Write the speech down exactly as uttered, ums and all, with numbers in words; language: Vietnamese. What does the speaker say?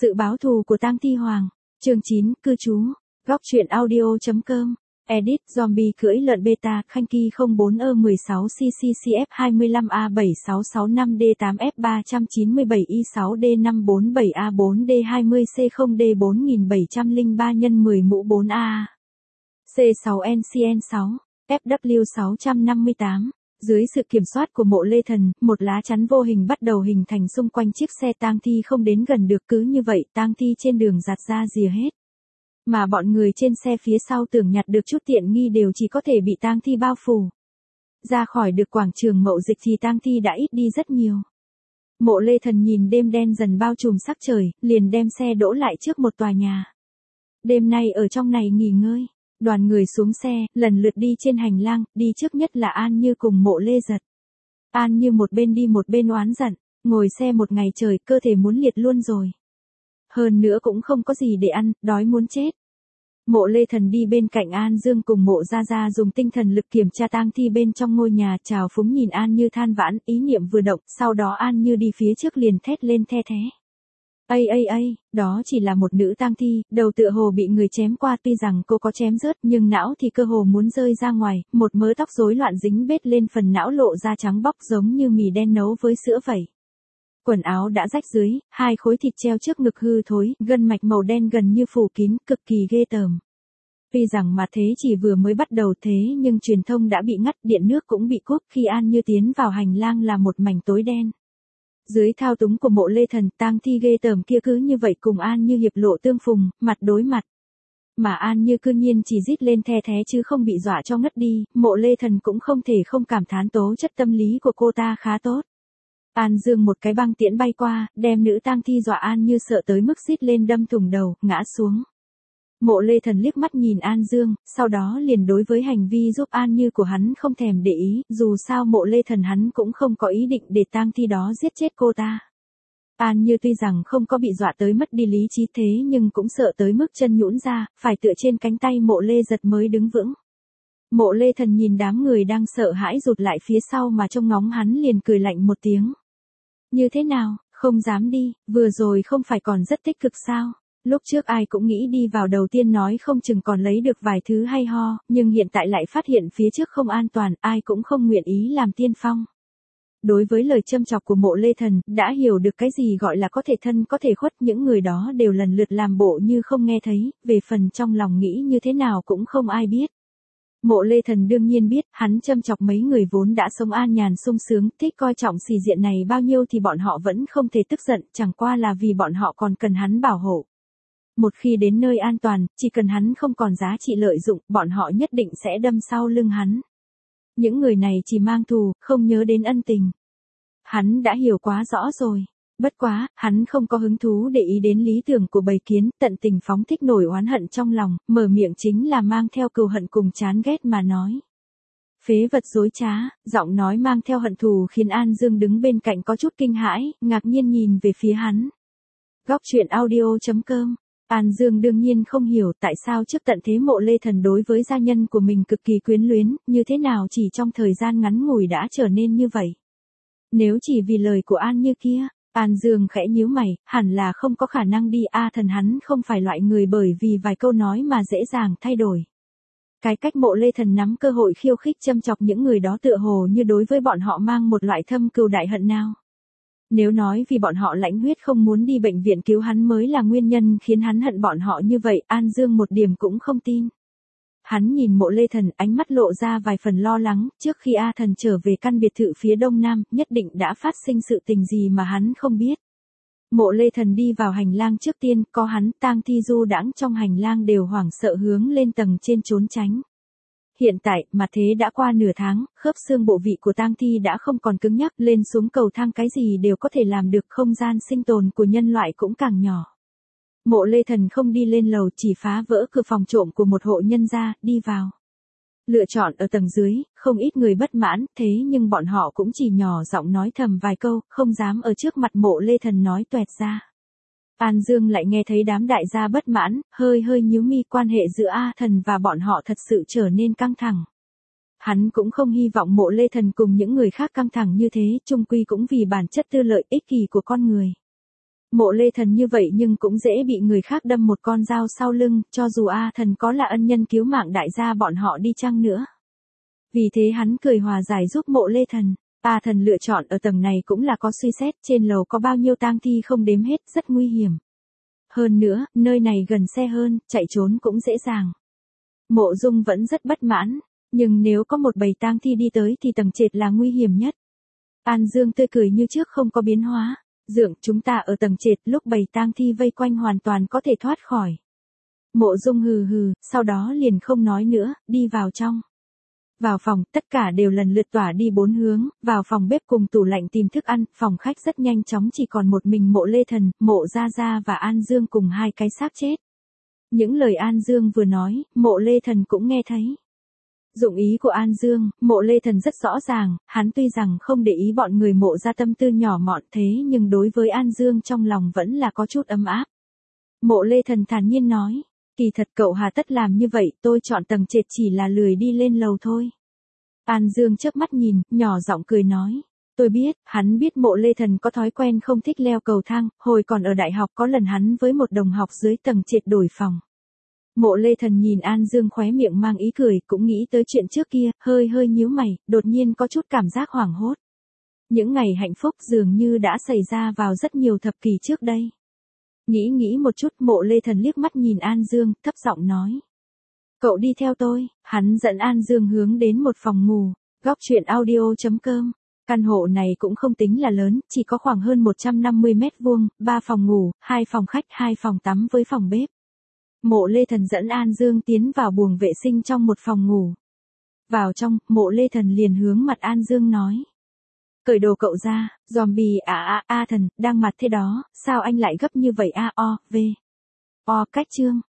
Sự báo thù của tang thi hoàng. Chương chín, cư trú. Góc truyện audio.com. Edit zombie cưỡi lợn beta Khanh Ki không bốn E mười sáu C C C F hai lăm A bảy sáu sáu năm D tám F ba chín bảy I sáu D năm bốn bảy A bốn D hai mươi C không D bốn bảy không ba nhân mười mũ bốn A. C sáu N C N sáu. F W sáu năm tám. Dưới sự kiểm soát của Mộ Lê Thần, một lá chắn vô hình bắt đầu hình thành xung quanh chiếc xe tang thi không đến gần được, cứ như vậy tang thi trên đường giạt ra rìa hết. Mà bọn người trên xe phía sau tưởng nhặt được chút tiện nghi đều chỉ có thể bị tang thi bao phủ. Ra khỏi được quảng trường mậu dịch thì tang thi đã ít đi rất nhiều. Mộ Lê Thần nhìn đêm đen dần bao trùm sắc trời, liền đem xe đỗ lại trước một tòa nhà. Đêm nay ở trong này nghỉ ngơi. Đoàn người xuống xe, lần lượt đi trên hành lang, đi trước nhất là An Như cùng Mộ Lê Giật. An Như một bên đi một bên oán giận, ngồi xe một ngày trời, cơ thể muốn liệt luôn rồi. Hơn nữa cũng không có gì để ăn, đói muốn chết. Mộ Lê Thần đi bên cạnh An Dương cùng Mộ Gia Gia dùng tinh thần lực kiểm tra tang thi bên trong ngôi nhà, trào phúng nhìn An Như than vãn, ý niệm vừa động, sau đó An Như đi phía trước liền thét lên the thé. Ây ây ây, đó chỉ là một nữ tang thi, đầu tựa hồ bị người chém qua, tuy rằng cô có chém rớt nhưng não thì cơ hồ muốn rơi ra ngoài, một mớ tóc rối loạn dính bết lên phần não lộ ra trắng bóc giống như mì đen nấu với sữa vậy. Quần áo đã rách dưới, hai khối thịt treo trước ngực hư thối, gân mạch màu đen gần như phủ kín, cực kỳ ghê tởm. Tuy rằng mà thế chỉ vừa mới bắt đầu thế nhưng truyền thông đã bị ngắt, điện nước cũng bị cúp, khi An Như tiến vào hành lang là một mảnh tối đen. Dưới thao túng của Mộ Lê Thần, tang thi ghê tởm kia cứ như vậy cùng An Như hiệp lộ tương phùng, mặt đối mặt. Mà An Như cư nhiên chỉ rít lên the thé chứ không bị dọa cho ngất đi, Mộ Lê Thần cũng không thể không cảm thán tố chất tâm lý của cô ta khá tốt. An Dương một cái băng tiễn bay qua, đem nữ tang thi dọa An Như sợ tới mức rít lên đâm thủng đầu, ngã xuống. Mộ Lê Thần liếc mắt nhìn An Dương, sau đó liền đối với hành vi giúp An Như của hắn không thèm để ý, dù sao Mộ Lê Thần hắn cũng không có ý định để tang thi đó giết chết cô ta. An Như tuy rằng không có bị dọa tới mất đi lý trí thế nhưng cũng sợ tới mức chân nhũn ra, phải tựa trên cánh tay Mộ Lê Giật mới đứng vững. Mộ Lê Thần nhìn đám người đang sợ hãi rụt lại phía sau mà trông ngóng hắn liền cười lạnh một tiếng. Như thế nào, không dám đi, vừa rồi không phải còn rất tích cực sao? Lúc trước ai cũng nghĩ đi vào đầu tiên nói không chừng còn lấy được vài thứ hay ho, nhưng hiện tại lại phát hiện phía trước không an toàn, ai cũng không nguyện ý làm tiên phong. Đối với lời châm chọc của Mộ Lê Thần, đã hiểu được cái gì gọi là có thể thân có thể khuất, những người đó đều lần lượt làm bộ như không nghe thấy, về phần trong lòng nghĩ như thế nào cũng không ai biết. Mộ Lê Thần đương nhiên biết, hắn châm chọc mấy người vốn đã sống an nhàn sung sướng, thích coi trọng xì diện này bao nhiêu thì bọn họ vẫn không thể tức giận, chẳng qua là vì bọn họ còn cần hắn bảo hộ. Một khi đến nơi an toàn, chỉ cần hắn không còn giá trị lợi dụng, bọn họ nhất định sẽ đâm sau lưng hắn. Những người này chỉ mang thù, không nhớ đến ân tình. Hắn đã hiểu quá rõ rồi. Bất quá, hắn không có hứng thú để ý đến lý tưởng của bầy kiến, tận tình phóng thích nổi oán hận trong lòng, mở miệng chính là mang theo cừu hận cùng chán ghét mà nói. Phế vật dối trá, giọng nói mang theo hận thù khiến An Dương đứng bên cạnh có chút kinh hãi, ngạc nhiên nhìn về phía hắn. Góc truyện audio.com. An Dương đương nhiên không hiểu tại sao trước tận thế Mộ Lê Thần đối với gia nhân của mình cực kỳ quyến luyến, như thế nào chỉ trong thời gian ngắn ngủi đã trở nên như vậy. Nếu chỉ vì lời của An Như kia, An Dương khẽ nhíu mày, hẳn là không có khả năng đi, a thần hắn không phải loại người bởi vì vài câu nói mà dễ dàng thay đổi. Cái cách Mộ Lê Thần nắm cơ hội khiêu khích châm chọc những người đó tựa hồ như đối với bọn họ mang một loại thâm cừu đại hận nào. Nếu nói vì bọn họ lãnh huyết không muốn đi bệnh viện cứu hắn mới là nguyên nhân khiến hắn hận bọn họ như vậy, An Dương một điểm cũng không tin. Hắn nhìn Mộ Lê Thần, ánh mắt lộ ra vài phần lo lắng, trước khi A Thần trở về căn biệt thự phía đông nam, nhất định đã phát sinh sự tình gì mà hắn không biết. Mộ Lê Thần đi vào hành lang trước tiên, có hắn, tang thi du đãng trong hành lang đều hoảng sợ hướng lên tầng trên trốn tránh. Hiện tại, mà thế đã qua nửa tháng, khớp xương bộ vị của tang thi đã không còn cứng nhắc, lên xuống cầu thang cái gì đều có thể làm được, không gian sinh tồn của nhân loại cũng càng nhỏ. Mộ Lê Thần không đi lên lầu, chỉ phá vỡ cửa phòng trộm của một hộ nhân gia, đi vào. Lựa chọn ở tầng dưới, không ít người bất mãn, thế nhưng bọn họ cũng chỉ nhỏ giọng nói thầm vài câu, không dám ở trước mặt Mộ Lê Thần nói toẹt ra. An Dương lại nghe thấy đám đại gia bất mãn, hơi hơi nhíu mi, quan hệ giữa A Thần và bọn họ thật sự trở nên căng thẳng. Hắn cũng không hy vọng Mộ Lê Thần cùng những người khác căng thẳng như thế, chung quy cũng vì bản chất tư lợi ích kỷ của con người. Mộ Lê Thần như vậy nhưng cũng dễ bị người khác đâm một con dao sau lưng, cho dù A Thần có là ân nhân cứu mạng đại gia bọn họ đi chăng nữa. Vì thế hắn cười hòa giải giúp Mộ Lê Thần. A Thần lựa chọn ở tầng này cũng là có suy xét, trên lầu có bao nhiêu tang thi không đếm hết, rất nguy hiểm. Hơn nữa, nơi này gần xe hơn, chạy trốn cũng dễ dàng. Mộ Dung vẫn rất bất mãn, nhưng nếu có một bầy tang thi đi tới thì tầng trệt là nguy hiểm nhất. An Dương tươi cười như trước không có biến hóa. Dượng, chúng ta ở tầng trệt, lúc bầy tang thi vây quanh hoàn toàn có thể thoát khỏi. Mộ Dung hừ hừ, sau đó liền không nói nữa, đi vào trong. Vào phòng, tất cả đều lần lượt tỏa đi bốn hướng, vào phòng bếp cùng tủ lạnh tìm thức ăn, phòng khách rất nhanh chóng chỉ còn một mình Mộ Lê Thần, Mộ Gia Gia và An Dương cùng hai cái xác chết. Những lời An Dương vừa nói, Mộ Lê Thần cũng nghe thấy. Dụng ý của An Dương, Mộ Lê Thần rất rõ ràng, hắn tuy rằng không để ý bọn người Mộ Gia tâm tư nhỏ mọn thế nhưng đối với An Dương trong lòng vẫn là có chút ấm áp. Mộ Lê Thần thản nhiên nói, kỳ thật cậu hà tất làm như vậy, tôi chọn tầng trệt chỉ là lười đi lên lầu thôi. An Dương chớp mắt nhìn, nhỏ giọng cười nói, tôi biết, hắn biết Mộ Lê Thần có thói quen không thích leo cầu thang, hồi còn ở đại học có lần hắn với một đồng học dưới tầng trệt đổi phòng. Mộ Lê Thần nhìn An Dương khóe miệng mang ý cười, cũng nghĩ tới chuyện trước kia, hơi hơi nhíu mày, đột nhiên có chút cảm giác hoảng hốt. Những ngày hạnh phúc dường như đã xảy ra vào rất nhiều thập kỷ trước đây. Nghĩ nghĩ một chút, Mộ Lê Thần liếc mắt nhìn An Dương, thấp giọng nói. Cậu đi theo tôi, hắn dẫn An Dương hướng đến một phòng ngủ, góc truyện audio chấm com. Căn hộ này cũng không tính là lớn, chỉ có khoảng hơn một trăm năm mươi mét vuông, ba phòng ngủ, hai phòng khách, hai phòng tắm với phòng bếp. Mộ Lê Thần dẫn An Dương tiến vào buồng vệ sinh trong một phòng ngủ. Vào trong, Mộ Lê Thần liền hướng mặt An Dương nói. Cởi đồ cậu ra, zombie à à A Thần, đang mặt thế đó, sao anh lại gấp như vậy a o, v. O cách chương.